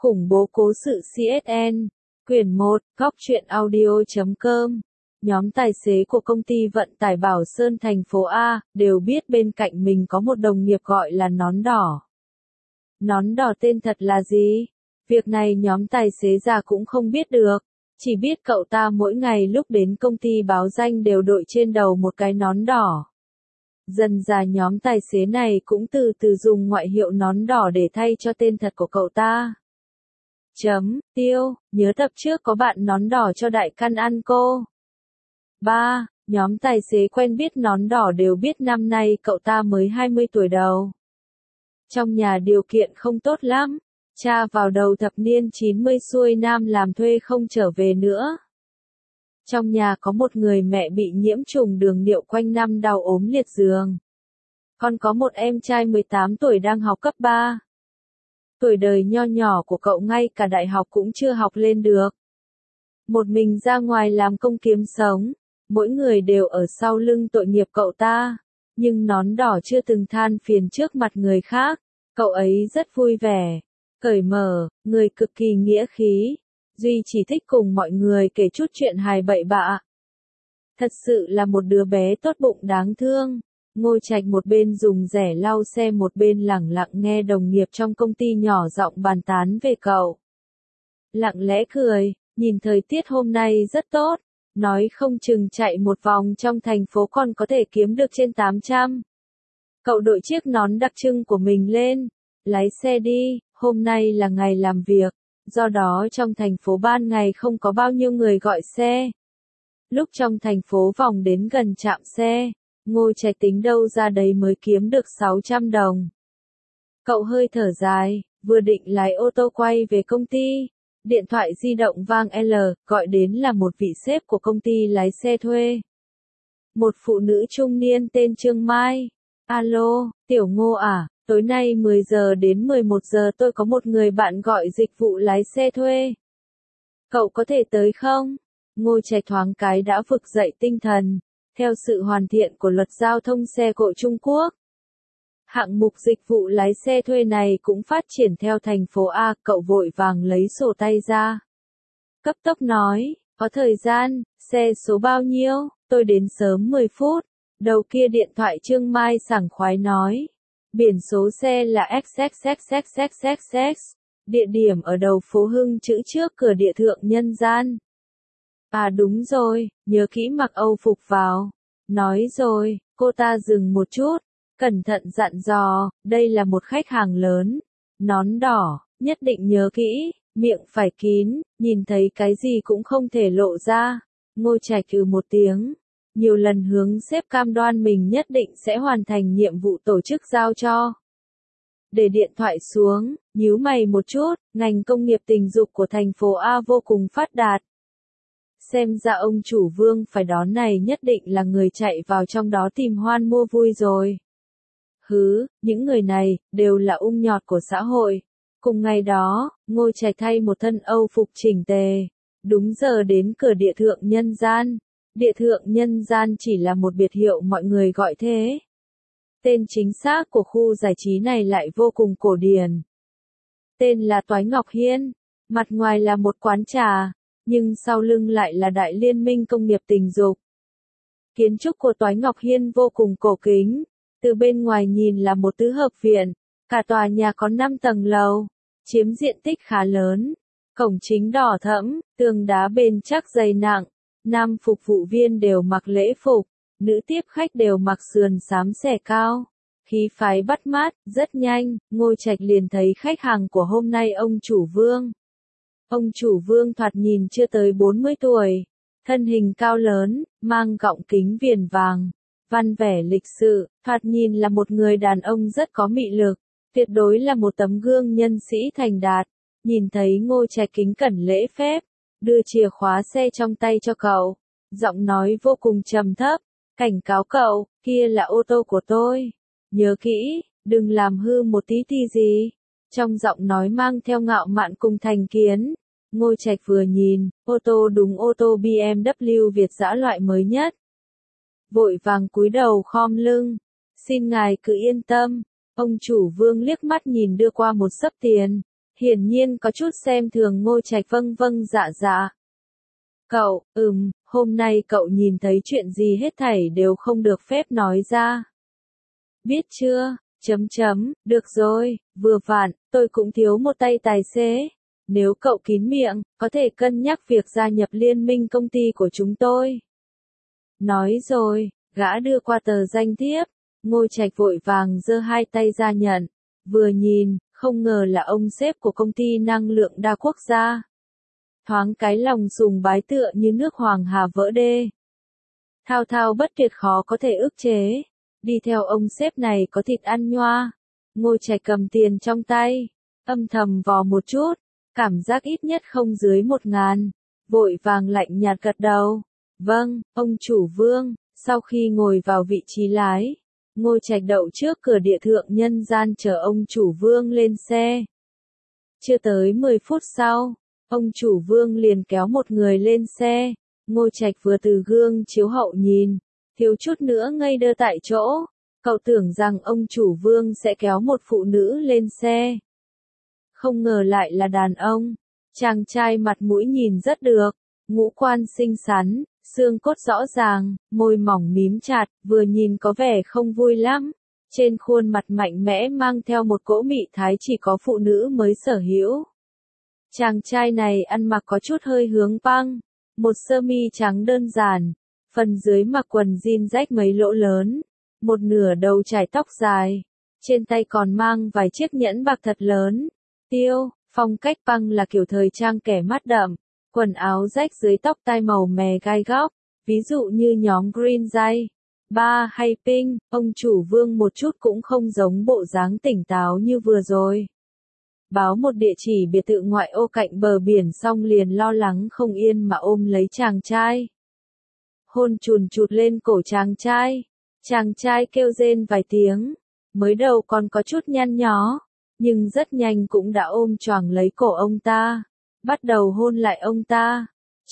Khủng bố cố sự CSN, quyển 1, góc truyện audio.com. Nhóm tài xế của công ty vận tải Bảo Sơn thành phố A, đều biết bên cạnh mình có một đồng nghiệp gọi là Nón Đỏ. Nón Đỏ tên thật là gì? Việc này nhóm tài xế già cũng không biết được. Chỉ biết cậu ta mỗi ngày lúc đến công ty báo danh đều đội trên đầu một cái nón đỏ. Dần dà nhóm tài xế này cũng từ từ dùng ngoại hiệu Nón Đỏ để thay cho tên thật của cậu ta. Tiêu, nhớ tập trước có bạn Nón Đỏ cho đại căn ăn cô. 3. Nhóm tài xế quen biết Nón Đỏ đều biết năm nay cậu ta mới 20 tuổi đầu. Trong nhà điều kiện không tốt lắm. Cha vào đầu thập niên 90 xuôi nam làm thuê không trở về nữa. Trong nhà có một người mẹ bị nhiễm trùng đường niệu quanh năm đau ốm liệt giường. Còn có một em trai 18 tuổi đang học cấp 3. Tuổi đời nho nhỏ của cậu ngay cả đại học cũng chưa học lên được. Một mình ra ngoài làm công kiếm sống, mỗi người đều ở sau lưng tội nghiệp cậu ta. Nhưng Nón Đỏ chưa từng than phiền trước mặt người khác, cậu ấy rất vui vẻ, cởi mở, người cực kỳ nghĩa khí. Duy chỉ thích cùng mọi người kể chút chuyện hài bậy bạ. Thật sự là một đứa bé tốt bụng đáng thương. Ngô Trạch một bên dùng rẻ lau xe một bên lẳng lặng nghe đồng nghiệp trong công ty nhỏ giọng bàn tán về cậu. Lặng lẽ cười, nhìn thời tiết hôm nay rất tốt, nói không chừng chạy một vòng trong thành phố còn có thể kiếm được trên 800. Cậu đội chiếc nón đặc trưng của mình lên, lái xe đi, hôm nay là ngày làm việc. Do đó trong thành phố ban ngày không có bao nhiêu người gọi xe. Lúc trong thành phố vòng đến gần trạm xe, Ngô Trạch tính đâu ra đấy mới kiếm được 600 đồng. Cậu hơi thở dài, vừa định lái ô tô quay về công ty. Điện thoại di động vang gọi đến là một vị sếp của công ty lái xe thuê. Một phụ nữ trung niên tên Trương Mai. Alo, Tiểu Ngô à? Tối nay 10 giờ đến 11 giờ tôi có một người bạn gọi dịch vụ lái xe thuê. Cậu có thể tới không? Ngô Trạch thoáng cái đã vực dậy tinh thần. Theo sự hoàn thiện của luật giao thông xe cộ Trung Quốc, hạng mục dịch vụ lái xe thuê này cũng phát triển theo thành phố A. Cậu vội vàng lấy sổ tay ra. Cấp tốc nói, có thời gian, xe số bao nhiêu, tôi đến sớm 10 phút. Đầu kia điện thoại Trương Mai sảng khoái nói. Biển số xe là XXXXXXX, địa điểm ở đầu phố Hưng chữ trước cửa địa thượng nhân gian. À đúng rồi, nhớ kỹ mặc Âu phục vào. Nói rồi, cô ta dừng một chút, cẩn thận dặn dò, đây là một khách hàng lớn. Nón Đỏ, nhất định nhớ kỹ, miệng phải kín, nhìn thấy cái gì cũng không thể lộ ra. Ngô Trạch một tiếng. Nhiều lần hướng sếp cam đoan mình nhất định sẽ hoàn thành nhiệm vụ tổ chức giao cho. Để điện thoại xuống, nhíu mày một chút, ngành công nghiệp tình dục của thành phố A vô cùng phát đạt. Xem ra ông chủ Vương phải đón này nhất định là người chạy vào trong đó tìm hoan mua vui rồi. Những người này, đều là ung nhọt của xã hội. Cùng ngày đó, Ngô Trạch thay một thân Âu phục chỉnh tề. Đúng giờ đến cửa địa thượng nhân gian. Địa thượng nhân gian chỉ là một biệt hiệu mọi người gọi thế. Tên chính xác của khu giải trí này lại vô cùng cổ điển. Tên là Toái Ngọc Hiên. Mặt ngoài là một quán trà, nhưng sau lưng lại là đại liên minh công nghiệp tình dục. Kiến trúc của Toái Ngọc Hiên vô cùng cổ kính. Từ bên ngoài nhìn là một tứ hợp viện. Cả tòa nhà có 5 tầng lầu, chiếm diện tích khá lớn. Cổng chính đỏ thẫm, tường đá bền chắc dày nặng. Nam phục vụ viên đều mặc lễ phục, nữ tiếp khách đều mặc sườn xám xẻ cao. Khí phái bắt mắt, rất nhanh, Ngô Trạch liền thấy khách hàng của hôm nay ông chủ Vương. Ông chủ Vương thoạt nhìn chưa tới 40 tuổi, thân hình cao lớn, mang gọng kính viền vàng, văn vẻ lịch sự, thoạt nhìn là một người đàn ông rất có mị lực, tuyệt đối là một tấm gương nhân sĩ thành đạt. Nhìn thấy Ngô Trạch kính cẩn lễ phép, đưa chìa khóa xe trong tay cho cậu, giọng nói vô cùng trầm thấp, cảnh cáo cậu, kia là ô tô của tôi. Nhớ kỹ, đừng làm hư một tí gì. Trong giọng nói mang theo ngạo mạn cùng thành kiến. Ngô Trạch vừa nhìn, ô tô đúng ô tô BMW Việt dã loại mới nhất. Vội vàng cúi đầu khom lưng. Xin ngài cứ yên tâm. Ông chủ Vương liếc mắt nhìn đưa qua một xấp tiền. hiển nhiên có chút xem thường Ngô Trạch. Vâng vâng dạ dạ. Cậu, hôm nay cậu nhìn thấy chuyện gì hết thảy đều không được phép nói ra. Biết chưa? Được rồi, vừa vặn, tôi cũng thiếu một tay tài xế. Nếu cậu kín miệng, có thể cân nhắc việc gia nhập liên minh công ty của chúng tôi. Nói rồi, gã đưa qua tờ danh thiếp. Ngô Trạch vội vàng giơ hai tay ra nhận. Vừa nhìn, không ngờ là ông sếp của công ty năng lượng đa quốc gia. Thoáng cái lòng sùng bái tựa như nước hoàng hà vỡ đê. Thao thao bất tuyệt khó có thể ức chế. Đi theo ông sếp này có thịt ăn nhoa. Ngô Trạch cầm tiền trong tay, âm thầm vò một chút, cảm giác ít nhất không dưới 1.000, vội vàng lạnh nhạt gật đầu. Vâng, ông chủ Vương. Sau khi ngồi vào vị trí lái, Ngô Trạch đậu trước cửa địa thượng nhân gian chờ ông chủ Vương lên xe. Chưa tới 10 phút sau, ông chủ Vương liền kéo một người lên xe. Ngô Trạch vừa từ gương chiếu hậu nhìn, thiếu chút nữa ngây đơ tại chỗ. Cậu tưởng rằng ông chủ Vương sẽ kéo một phụ nữ lên xe. Không ngờ lại là đàn ông. Chàng trai mặt mũi nhìn rất được, ngũ quan xinh xắn, xương cốt rõ ràng, môi mỏng mím chặt, vừa nhìn có vẻ không vui lắm. Trên khuôn mặt mạnh mẽ mang theo một cỗ mị thái chỉ có phụ nữ mới sở hữu. Chàng trai này ăn mặc có chút hơi hướng punk, một sơ mi trắng đơn giản, phần dưới mặc quần jean rách mấy lỗ lớn, một nửa đầu trải tóc dài, trên tay còn mang vài chiếc nhẫn bạc thật lớn. Phong cách punk là kiểu thời trang kẻ mắt đậm, quần áo rách dưới tóc tai màu mè gai góc, ví dụ như nhóm Green Day, Ba hay Pink. Ông chủ Vương một chút cũng không giống bộ dáng tỉnh táo như vừa rồi. Báo một địa chỉ biệt thự ngoại ô cạnh bờ biển xong liền lo lắng không yên mà ôm lấy chàng trai. Hôn chùn chụt lên cổ chàng trai. Chàng trai kêu rên vài tiếng, mới đầu còn có chút nhăn nhó, nhưng rất nhanh cũng đã ôm choàng lấy cổ ông ta, bắt đầu hôn lại ông ta.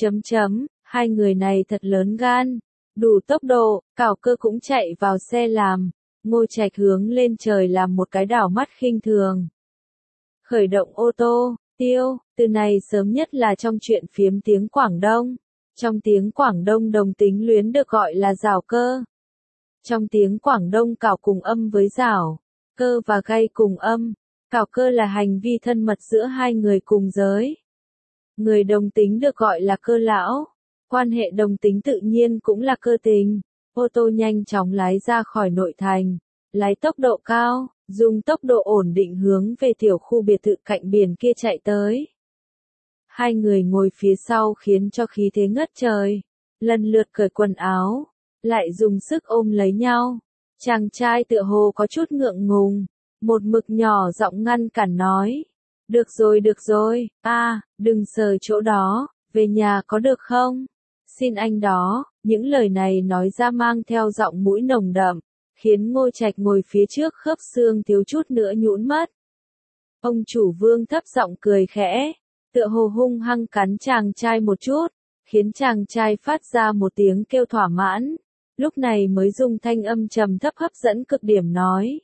Hai người này thật lớn gan, đủ tốc độ, cào cơ cũng chạy vào xe làm. Ngô Trạch hướng lên trời làm một cái đảo mắt khinh thường. Khởi động ô tô, từ này sớm nhất là trong chuyện phiếm tiếng Quảng Đông. Trong tiếng Quảng Đông đồng tính luyến được gọi là rảo cơ. Trong tiếng Quảng Đông cào cùng âm với rảo, cơ và gay cùng âm. Cào cơ là hành vi thân mật giữa hai người cùng giới. Người đồng tính được gọi là cơ lão. Quan hệ đồng tính tự nhiên cũng là cơ tình. Ô tô nhanh chóng lái ra khỏi nội thành, lái tốc độ cao, dùng tốc độ ổn định hướng về tiểu khu biệt thự cạnh biển kia chạy tới. Hai người ngồi phía sau khiến cho khí thế ngất trời, lần lượt cởi quần áo, lại dùng sức ôm lấy nhau. Chàng trai tựa hồ có chút ngượng ngùng, một mực nhỏ giọng ngăn cản nói. Được rồi, đừng sờ chỗ đó, về nhà có được không? Xin anh đó. Những lời này nói ra mang theo giọng mũi nồng đậm, khiến Ngô Trạch ngồi phía trước khớp xương thiếu chút nữa nhũn mất. Ông chủ Vương thấp giọng cười khẽ, tựa hồ hung hăng cắn chàng trai một chút, khiến chàng trai phát ra một tiếng kêu thỏa mãn, lúc này mới dùng thanh âm trầm thấp hấp dẫn cực điểm nói.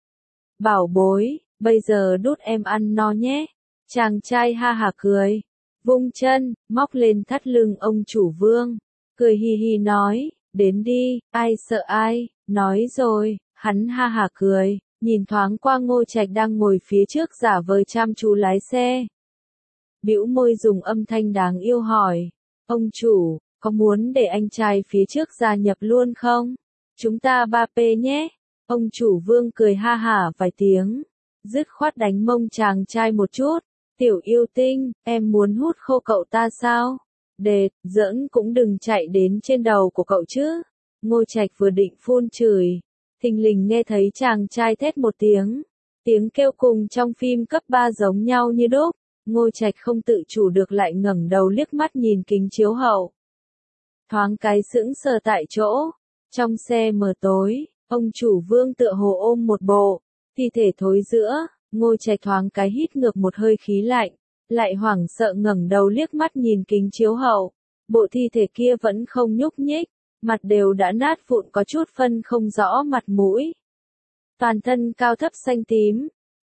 Bảo bối, bây giờ đút em ăn no nhé. Chàng trai ha hả cười, vung chân, móc lên thắt lưng ông chủ Vương, cười hì hì nói, đến đi, ai sợ ai. Nói rồi, hắn ha hả cười, nhìn thoáng qua Ngô Trạch đang ngồi phía trước giả vờ chăm chú lái xe. Bĩu môi dùng âm thanh đáng yêu hỏi, ông chủ, có muốn để anh trai phía trước gia nhập luôn không? Chúng ta 3P nhé. Ông chủ Vương cười ha hả vài tiếng, dứt khoát đánh mông chàng trai một chút. Tiểu yêu tinh, em muốn hút khô cậu ta sao? Đệt, giỡn cũng đừng chạy đến trên đầu của cậu chứ. Ngô Trạch vừa định phun chửi, thình lình nghe thấy chàng trai thét một tiếng. Tiếng kêu cùng trong phim cấp 3 giống nhau như đúc. Ngô Trạch không tự chủ được lại ngẩng đầu liếc mắt nhìn kính chiếu hậu. Thoáng cái sững sờ tại chỗ. Trong xe mờ tối, ông chủ Vương tựa hồ ôm một bộ thi thể thối rữa. Ngô Trạch thoáng cái hít ngược một hơi khí lạnh, lại hoảng sợ ngẩng đầu liếc mắt nhìn kính chiếu hậu. Bộ thi thể kia vẫn không nhúc nhích, mặt đều đã nát vụn có chút phân không rõ mặt mũi. Toàn thân cao thấp xanh tím,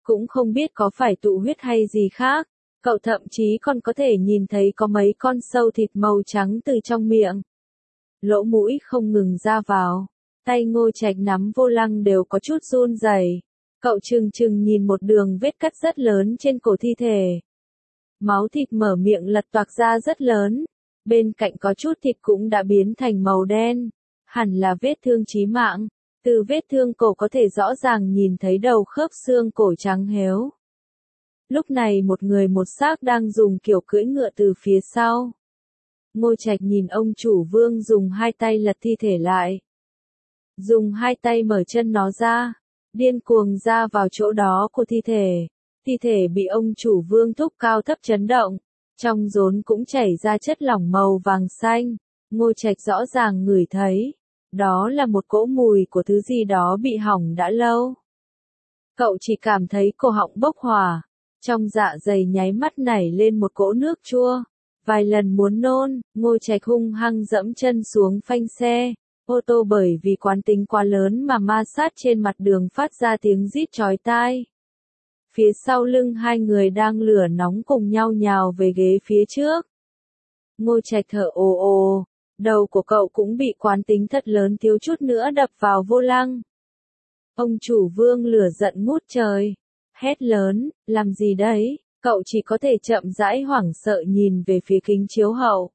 cũng không biết có phải tụ huyết hay gì khác. Cậu thậm chí còn có thể nhìn thấy có mấy con sâu thịt màu trắng từ trong miệng, lỗ mũi không ngừng ra vào. Tay Ngô Trạch nắm vô lăng đều có chút run rẩy. Cậu trừng trừng nhìn một đường vết cắt rất lớn trên cổ thi thể. Máu thịt mở miệng lật toạc ra rất lớn. Bên cạnh có chút thịt cũng đã biến thành màu đen. Hẳn là vết thương chí mạng. Từ vết thương cổ có thể rõ ràng nhìn thấy đầu khớp xương cổ trắng héo. Lúc này một người một xác đang dùng kiểu cưỡi ngựa từ phía sau. Ngô Trạch nhìn ông chủ Vương dùng hai tay lật thi thể lại. Dùng hai tay mở chân nó ra, điên cuồng ra vào chỗ đó của thi thể. Thi thể bị ông chủ Vương thúc cao thấp chấn động. Trong rốn cũng chảy ra chất lỏng màu vàng xanh. Ngô Trạch rõ ràng ngửi thấy. Đó là một cỗ mùi của thứ gì đó bị hỏng đã lâu. Cậu chỉ cảm thấy cổ họng bốc hỏa. Trong dạ dày nháy mắt nảy lên một cỗ nước chua. Vài lần muốn nôn, Ngô Trạch hung hăng dẫm chân xuống phanh xe. Ô tô bởi vì quán tính quá lớn mà ma sát trên mặt đường phát ra tiếng rít chói tai. Phía sau lưng hai người đang lửa nóng cùng nhau nhào về ghế phía trước. Ngô Trạch thở ồ ồ, đầu của cậu cũng bị quán tính thật lớn thiếu chút nữa đập vào vô lăng. Ông chủ Vương lửa giận ngút trời, hét lớn, làm gì đấy? Cậu chỉ có thể chậm rãi hoảng sợ nhìn về phía kính chiếu hậu.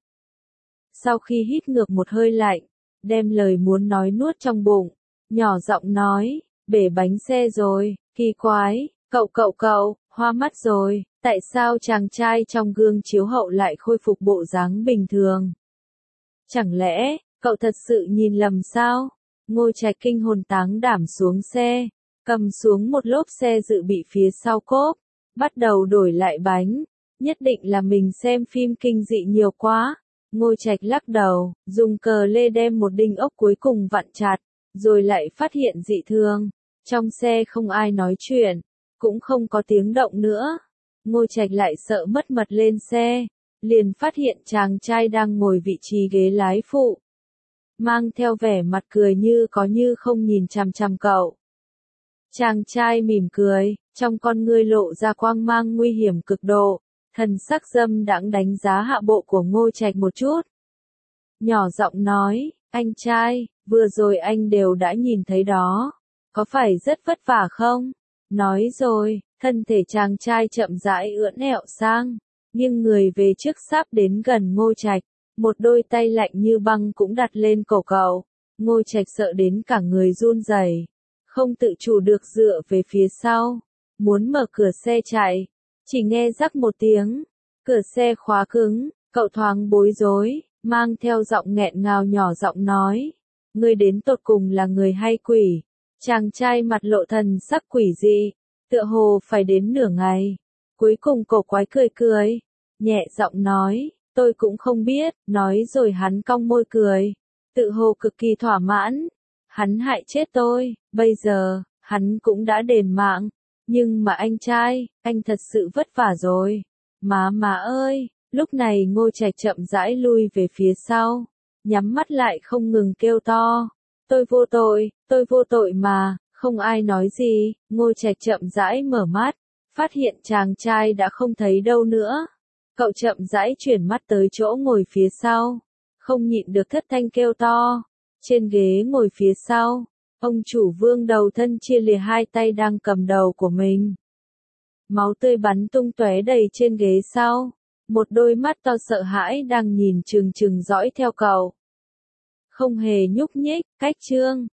Sau khi hít ngược một hơi lạnh, đem lời muốn nói nuốt trong bụng, nhỏ giọng nói, bể bánh xe rồi, kỳ quái, cậu, hoa mắt rồi, tại sao chàng trai trong gương chiếu hậu lại khôi phục bộ dáng bình thường? Chẳng lẽ, cậu thật sự nhìn lầm sao? Ngô Trạch kinh hồn táng đảm xuống xe, cầm xuống một lốp xe dự bị phía sau cốp, bắt đầu đổi lại bánh, nhất định là mình xem phim kinh dị nhiều quá. Ngô Trạch lắc đầu, dùng cờ lê đem một đinh ốc cuối cùng vặn chặt, rồi lại phát hiện dị thường. Trong xe không ai nói chuyện, cũng không có tiếng động nữa. Ngô Trạch lại sợ mất mật lên xe, liền phát hiện chàng trai đang ngồi vị trí ghế lái phụ. Mang theo vẻ mặt cười như có như không nhìn chằm chằm cậu. Chàng trai mỉm cười, trong con ngươi lộ ra quang mang nguy hiểm cực độ. Thần sắc dâm đãng đánh giá hạ bộ của Ngô Trạch một chút. Nhỏ giọng nói, anh trai, vừa rồi anh đều đã nhìn thấy đó. Có phải rất vất vả không? Nói rồi, thân thể chàng trai chậm rãi ưỡn ẹo sang, nghiêng người về trước sắp đến gần Ngô Trạch. Một đôi tay lạnh như băng cũng đặt lên cổ cậu. Ngô Trạch sợ đến cả người run rẩy, không tự chủ được dựa về phía sau, muốn mở cửa xe chạy. Chỉ nghe rắc một tiếng, cửa xe khóa cứng, cậu thoáng bối rối, mang theo giọng nghẹn ngào nhỏ giọng nói, ngươi đến tột cùng là người hay quỷ? Chàng trai mặt lộ thần sắc quỷ dị, tựa hồ phải đến nửa ngày, cuối cùng cổ quái cười cười, nhẹ giọng nói, tôi cũng không biết, nói rồi hắn cong môi cười, tự hồ cực kỳ thỏa mãn, hắn hại chết tôi, bây giờ, hắn cũng đã đền mạng. Nhưng mà anh trai, anh thật sự vất vả rồi. Má ơi, lúc này Ngô Trạch chậm rãi lui về phía sau, nhắm mắt lại không ngừng kêu to. Tôi vô tội mà, không ai nói gì. Ngô Trạch chậm rãi mở mắt, phát hiện chàng trai đã không thấy đâu nữa. Cậu chậm rãi chuyển mắt tới chỗ ngồi phía sau, không nhịn được thất thanh kêu to. Trên ghế ngồi phía sau, ông chủ Vương đầu thân chia lìa hai tay đang cầm đầu của mình. Máu tươi bắn tung tóe đầy trên ghế sau. Một đôi mắt to sợ hãi đang nhìn chừng chừng dõi theo cậu. Không hề nhúc nhích, cách chương.